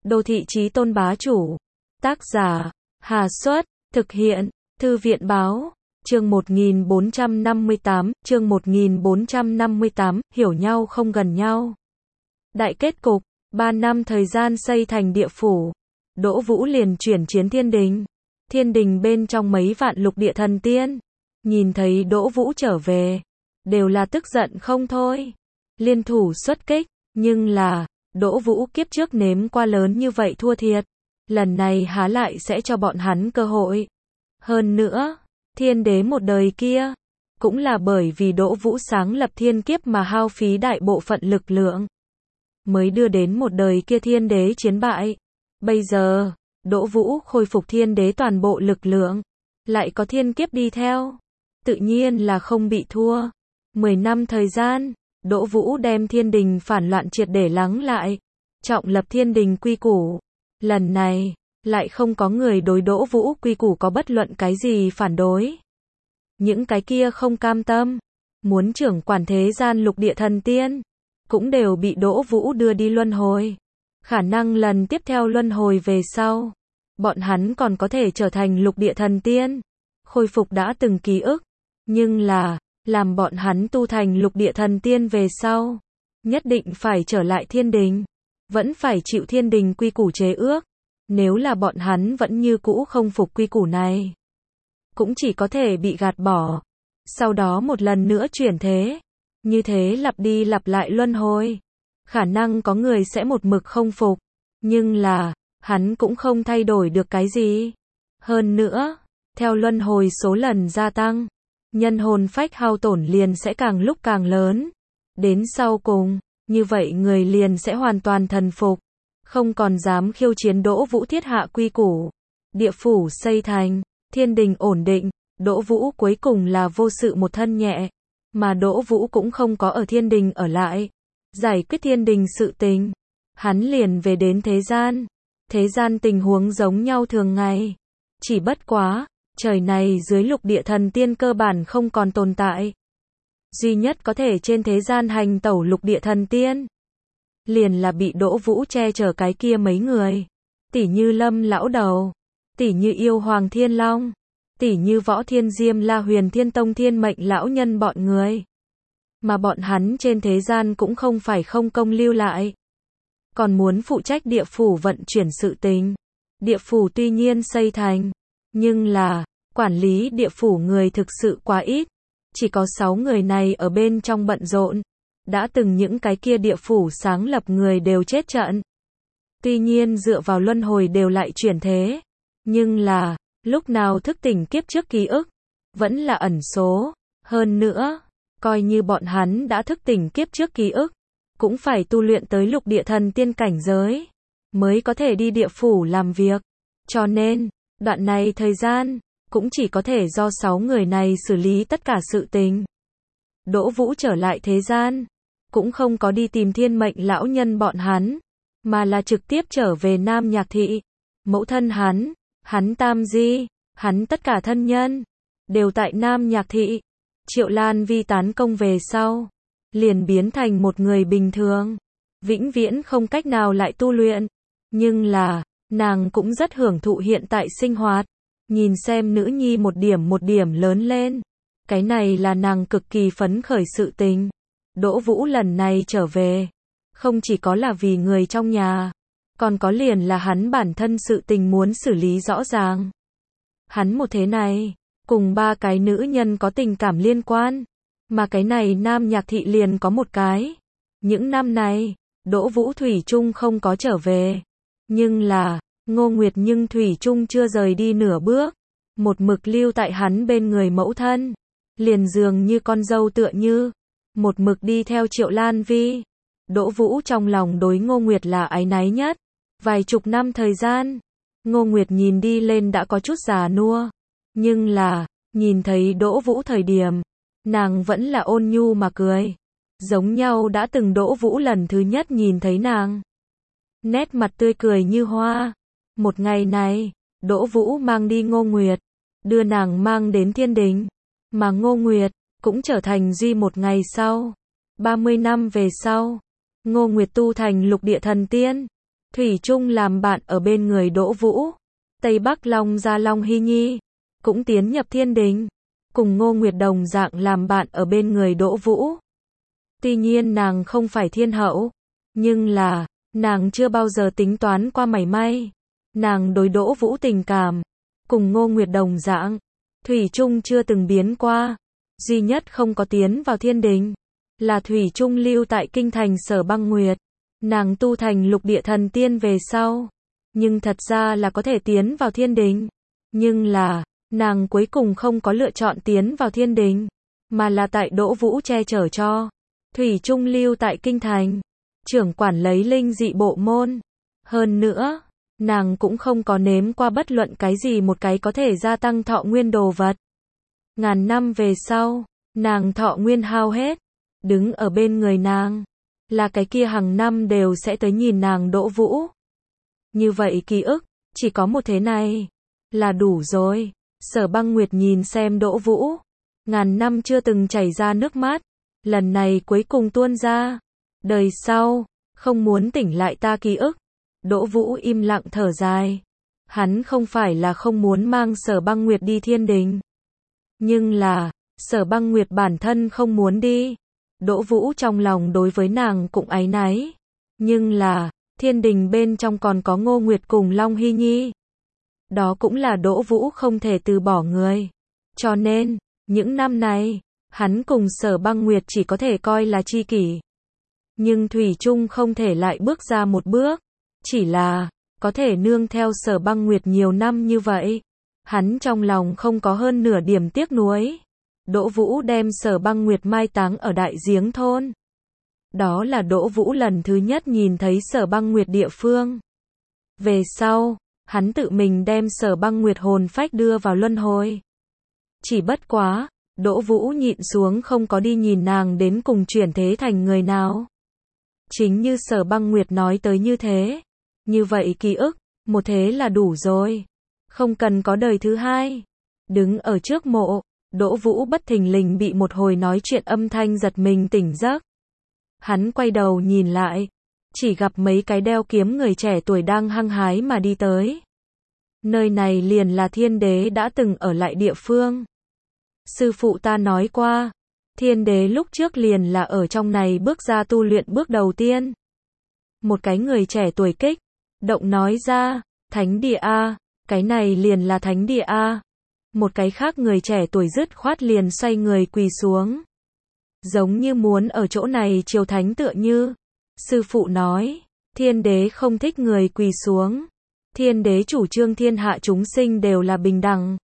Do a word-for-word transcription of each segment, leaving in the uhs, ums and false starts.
Đô thị chí tôn bá chủ. Tác giả, Hà Xuất, thực hiện, Thư viện Báo, chương một nghìn bốn trăm năm mươi tám, chương một nghìn bốn trăm năm mươi tám, hiểu nhau không gần nhau. Đại kết cục, ba năm thời gian xây thành địa phủ, Đỗ Vũ liền chuyển chiến thiên đình. Thiên đình bên trong mấy vạn lục địa thần tiên, nhìn thấy Đỗ Vũ trở về, đều là tức giận không thôi. Liên thủ xuất kích, nhưng là, Đỗ Vũ kiếp trước nếm qua lớn như vậy thua thiệt. Lần này há lại sẽ cho bọn hắn cơ hội. Hơn nữa, thiên đế một đời kia, cũng là bởi vì Đỗ Vũ sáng lập thiên kiếp mà hao phí đại bộ phận lực lượng, mới đưa đến một đời kia thiên đế chiến bại. Bây giờ, Đỗ Vũ khôi phục thiên đế toàn bộ lực lượng, lại có thiên kiếp đi theo, tự nhiên là không bị thua. Mười năm thời gian, Đỗ Vũ đem thiên đình phản loạn triệt để lắng lại, trọng lập thiên đình quy củ. Lần này, lại không có người đối Đỗ Vũ quy củ có bất luận cái gì phản đối. Những cái kia không cam tâm, muốn trưởng quản thế gian lục địa thần tiên, cũng đều bị Đỗ Vũ đưa đi luân hồi. Khả năng lần tiếp theo luân hồi về sau, bọn hắn còn có thể trở thành lục địa thần tiên, khôi phục đã từng ký ức. Nhưng là, làm bọn hắn tu thành lục địa thần tiên về sau, nhất định phải trở lại thiên đình, vẫn phải chịu thiên đình quy củ chế ước. Nếu là bọn hắn vẫn như cũ không phục quy củ này, cũng chỉ có thể bị gạt bỏ, sau đó một lần nữa chuyển thế. Như thế lặp đi lặp lại luân hồi. Khả năng có người sẽ một mực không phục, nhưng là, hắn cũng không thay đổi được cái gì. Hơn nữa, theo luân hồi số lần gia tăng, nhân hồn phách hao tổn liền sẽ càng lúc càng lớn. Đến sau cùng, như vậy người liền sẽ hoàn toàn thần phục, không còn dám khiêu chiến Đỗ Vũ thiết hạ quy củ. Địa phủ xây thành, thiên đình ổn định, Đỗ Vũ cuối cùng là vô sự một thân nhẹ, mà Đỗ Vũ cũng không có ở thiên đình ở lại, giải quyết thiên đình sự tình. Hắn liền về đến thế gian. Thế gian tình huống giống nhau thường ngày, chỉ bất quá, trời này dưới lục địa thần tiên cơ bản không còn tồn tại. Duy nhất có thể trên thế gian hành tẩu lục địa thần tiên, liền là bị Đỗ Vũ che chở cái kia mấy người. Tỷ như Lâm lão đầu, tỷ như Yêu Hoàng Thiên Long, tỷ như Võ Thiên Diêm La Huyền Thiên Tông Thiên Mệnh lão nhân bọn người. Mà bọn hắn trên thế gian cũng không phải không công lưu lại, còn muốn phụ trách địa phủ vận chuyển sự tình. Địa phủ tuy nhiên xây thành, nhưng là, quản lý địa phủ người thực sự quá ít. Chỉ có sáu người này ở bên trong bận rộn. Đã từng những cái kia địa phủ sáng lập người đều chết trận. Tuy nhiên dựa vào luân hồi đều lại chuyển thế. Nhưng là, lúc nào thức tỉnh kiếp trước ký ức, vẫn là ẩn số. Hơn nữa, coi như bọn hắn đã thức tỉnh kiếp trước ký ức, cũng phải tu luyện tới lục địa thần tiên cảnh giới, mới có thể đi địa phủ làm việc. Cho nên, đoạn này thời gian, cũng chỉ có thể do sáu người này xử lý tất cả sự tình. Đỗ Vũ trở lại thế gian, cũng không có đi tìm thiên mệnh lão nhân bọn hắn, mà là trực tiếp trở về Nam Nhạc Thị. Mẫu thân hắn, hắn Tam Di, hắn tất cả thân nhân, đều tại Nam Nhạc Thị. Triệu Lan Vi tán công về sau, liền biến thành một người bình thường, vĩnh viễn không cách nào lại tu luyện. Nhưng là, nàng cũng rất hưởng thụ hiện tại sinh hoạt, nhìn xem nữ nhi một điểm một điểm lớn lên. Cái này là nàng cực kỳ phấn khởi sự tình. Đỗ Vũ lần này trở về, không chỉ có là vì người trong nhà, còn có liền là hắn bản thân sự tình muốn xử lý rõ ràng. Hắn một thế này, cùng ba cái nữ nhân có tình cảm liên quan, mà cái này Nam Nhạc Thị liền có một cái. Những năm này, Đỗ Vũ thủy chung không có trở về, nhưng là, Ngô Nguyệt nhưng thủy chung chưa rời đi nửa bước, một mực lưu tại hắn bên người mẫu thân, liền dường như con dâu tựa như, một mực đi theo Triệu Lan Vi. Đỗ Vũ trong lòng đối Ngô Nguyệt là áy náy nhất. Vài chục năm thời gian, Ngô Nguyệt nhìn đi lên đã có chút già nua, nhưng là, nhìn thấy Đỗ Vũ thời điểm, nàng vẫn là ôn nhu mà cười, giống nhau đã từng Đỗ Vũ lần thứ nhất nhìn thấy nàng, nét mặt tươi cười như hoa. Một ngày này, Đỗ Vũ mang đi Ngô Nguyệt, đưa nàng mang đến thiên đình, mà Ngô Nguyệt cũng trở thành duy một ngày sau. ba mươi năm về sau, Ngô Nguyệt tu thành lục địa thần tiên, thủy chung làm bạn ở bên người Đỗ Vũ. Tây Bắc Long Gia Long Hy Nhi cũng tiến nhập thiên đình, cùng Ngô Nguyệt đồng dạng làm bạn ở bên người Đỗ Vũ. Tuy nhiên nàng không phải thiên hậu, nhưng là, nàng chưa bao giờ tính toán qua mảy may. Nàng đối Đỗ Vũ tình cảm, cùng Ngô Nguyệt đồng dạng, thủy chung chưa từng biến qua. Duy nhất không có tiến vào thiên đình, là thủy chung lưu tại kinh thành Sở Băng Nguyệt. Nàng tu thành lục địa thần tiên về sau, nhưng thật ra là có thể tiến vào thiên đình. Nhưng là, nàng cuối cùng không có lựa chọn tiến vào thiên đình, mà là tại Đỗ Vũ che chở cho. Thủy chung lưu tại kinh thành, trưởng quản lấy linh dị bộ môn. Hơn nữa, nàng cũng không có nếm qua bất luận cái gì một cái có thể gia tăng thọ nguyên đồ vật. Ngàn năm về sau, nàng thọ nguyên hao hết, đứng ở bên người nàng, là cái kia hàng năm đều sẽ tới nhìn nàng Đỗ Vũ. Như vậy ký ức, chỉ có một thế này, là đủ rồi. Sở Băng Nguyệt nhìn xem Đỗ Vũ, ngàn năm chưa từng chảy ra nước mắt, lần này cuối cùng tuôn ra. Đời sau, không muốn tỉnh lại ta ký ức. Đỗ Vũ im lặng thở dài. Hắn không phải là không muốn mang Sở Băng Nguyệt đi thiên đình, nhưng là, Sở Băng Nguyệt bản thân không muốn đi. Đỗ Vũ trong lòng đối với nàng cũng áy náy. Nhưng là, thiên đình bên trong còn có Ngô Nguyệt cùng Long Hy Nhi. Đó cũng là Đỗ Vũ không thể từ bỏ người. Cho nên, những năm này, hắn cùng Sở Băng Nguyệt chỉ có thể coi là tri kỷ. Nhưng thủy chung không thể lại bước ra một bước. Chỉ là, có thể nương theo Sở Băng Nguyệt nhiều năm như vậy. Hắn trong lòng không có hơn nửa điểm tiếc nuối. Đỗ Vũ đem Sở Băng Nguyệt mai táng ở Đại Giếng thôn. Đó là Đỗ Vũ lần thứ nhất nhìn thấy Sở Băng Nguyệt địa phương. Về sau, hắn tự mình đem Sở Băng Nguyệt hồn phách đưa vào luân hồi. Chỉ bất quá, Đỗ Vũ nhịn xuống không có đi nhìn nàng đến cùng chuyển thế thành người nào. Chính như Sở Băng Nguyệt nói tới như thế. Như vậy ký ức, một thế là đủ rồi. Không cần có đời thứ hai. Đứng ở trước mộ, Đỗ Vũ bất thình lình bị một hồi nói chuyện âm thanh giật mình tỉnh giấc. Hắn quay đầu nhìn lại, chỉ gặp mấy cái đeo kiếm người trẻ tuổi đang hăng hái mà đi tới. Nơi này liền là Thiên Đế đã từng ở lại địa phương. Sư phụ ta nói qua, Thiên Đế lúc trước liền là ở trong này bước ra tu luyện bước đầu tiên. Một cái người trẻ tuổi kích động nói ra, Thánh địa a, cái này liền là Thánh địa a. Một cái khác người trẻ tuổi dứt khoát liền xoay người quỳ xuống. Giống như muốn ở chỗ này triều thánh tựa như. Sư phụ nói, Thiên Đế không thích người quỳ xuống. Thiên Đế chủ trương thiên hạ chúng sinh đều là bình đẳng.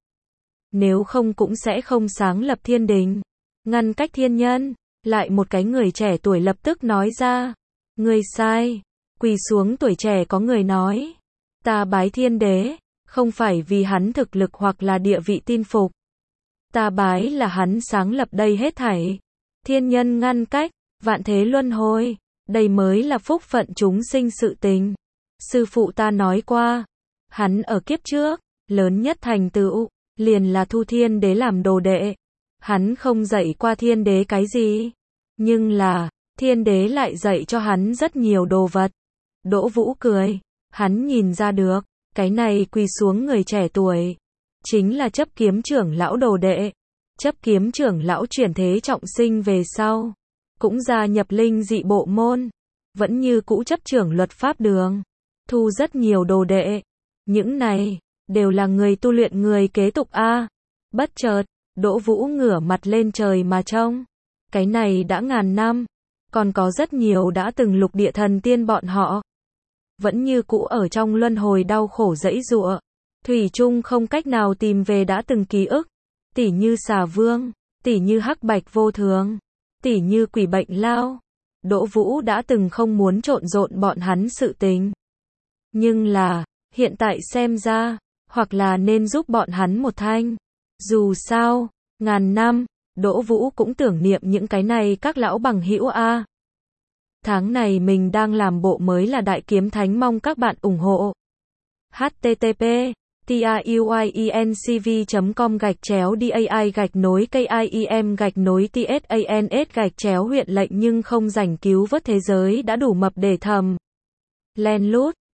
Nếu không cũng sẽ không sáng lập thiên đình, ngăn cách thiên nhân. Lại một cái người trẻ tuổi lập tức nói ra, người sai. Quỳ xuống tuổi trẻ có người nói, ta bái Thiên Đế, không phải vì hắn thực lực hoặc là địa vị tin phục. Ta bái là hắn sáng lập đây hết thảy. Thiên nhân ngăn cách, vạn thế luân hồi, đây mới là phúc phận chúng sinh sự tình. Sư phụ ta nói qua, hắn ở kiếp trước, lớn nhất thành tựu, liền là thu Thiên Đế làm đồ đệ. Hắn không dạy qua Thiên Đế cái gì, nhưng là, Thiên Đế lại dạy cho hắn rất nhiều đồ vật. Đỗ Vũ cười, hắn nhìn ra được, cái này quỳ xuống người trẻ tuổi, chính là chấp kiếm trưởng lão đồ đệ. Chấp kiếm trưởng lão chuyển thế trọng sinh về sau, cũng gia nhập linh dị bộ môn, vẫn như cũ chấp trưởng luật pháp đường, thu rất nhiều đồ đệ. Những này, đều là người tu luyện người kế tục a. Bất chợt, Đỗ Vũ ngửa mặt lên trời mà trông. Cái này đã ngàn năm, còn có rất nhiều đã từng lục địa thần tiên bọn họ. Vẫn như cũ ở trong luân hồi đau khổ dẫy giụa. Thủy chung không cách nào tìm về đã từng ký ức. Tỉ như Xà Vương, tỉ như Hắc Bạch Vô Thường, tỉ như Quỷ Bệnh Lao. Đỗ Vũ đã từng không muốn trộn rộn bọn hắn sự tình. Nhưng là, hiện tại xem ra, hoặc là nên giúp bọn hắn một thanh. Dù sao, ngàn năm, Đỗ Vũ cũng tưởng niệm những cái này các lão bằng hữu a. Tháng này mình đang làm bộ mới là Đại Kiếm Thánh, mong các bạn ủng hộ. H T T P TIUYENCV chấm com gạch chéo DAI gạch nối KIEM gạch nối TSANS gạch chéo huyện lệnh nhưng không rảnh cứu vớt thế giới đã đủ mập để thầm. Len lút.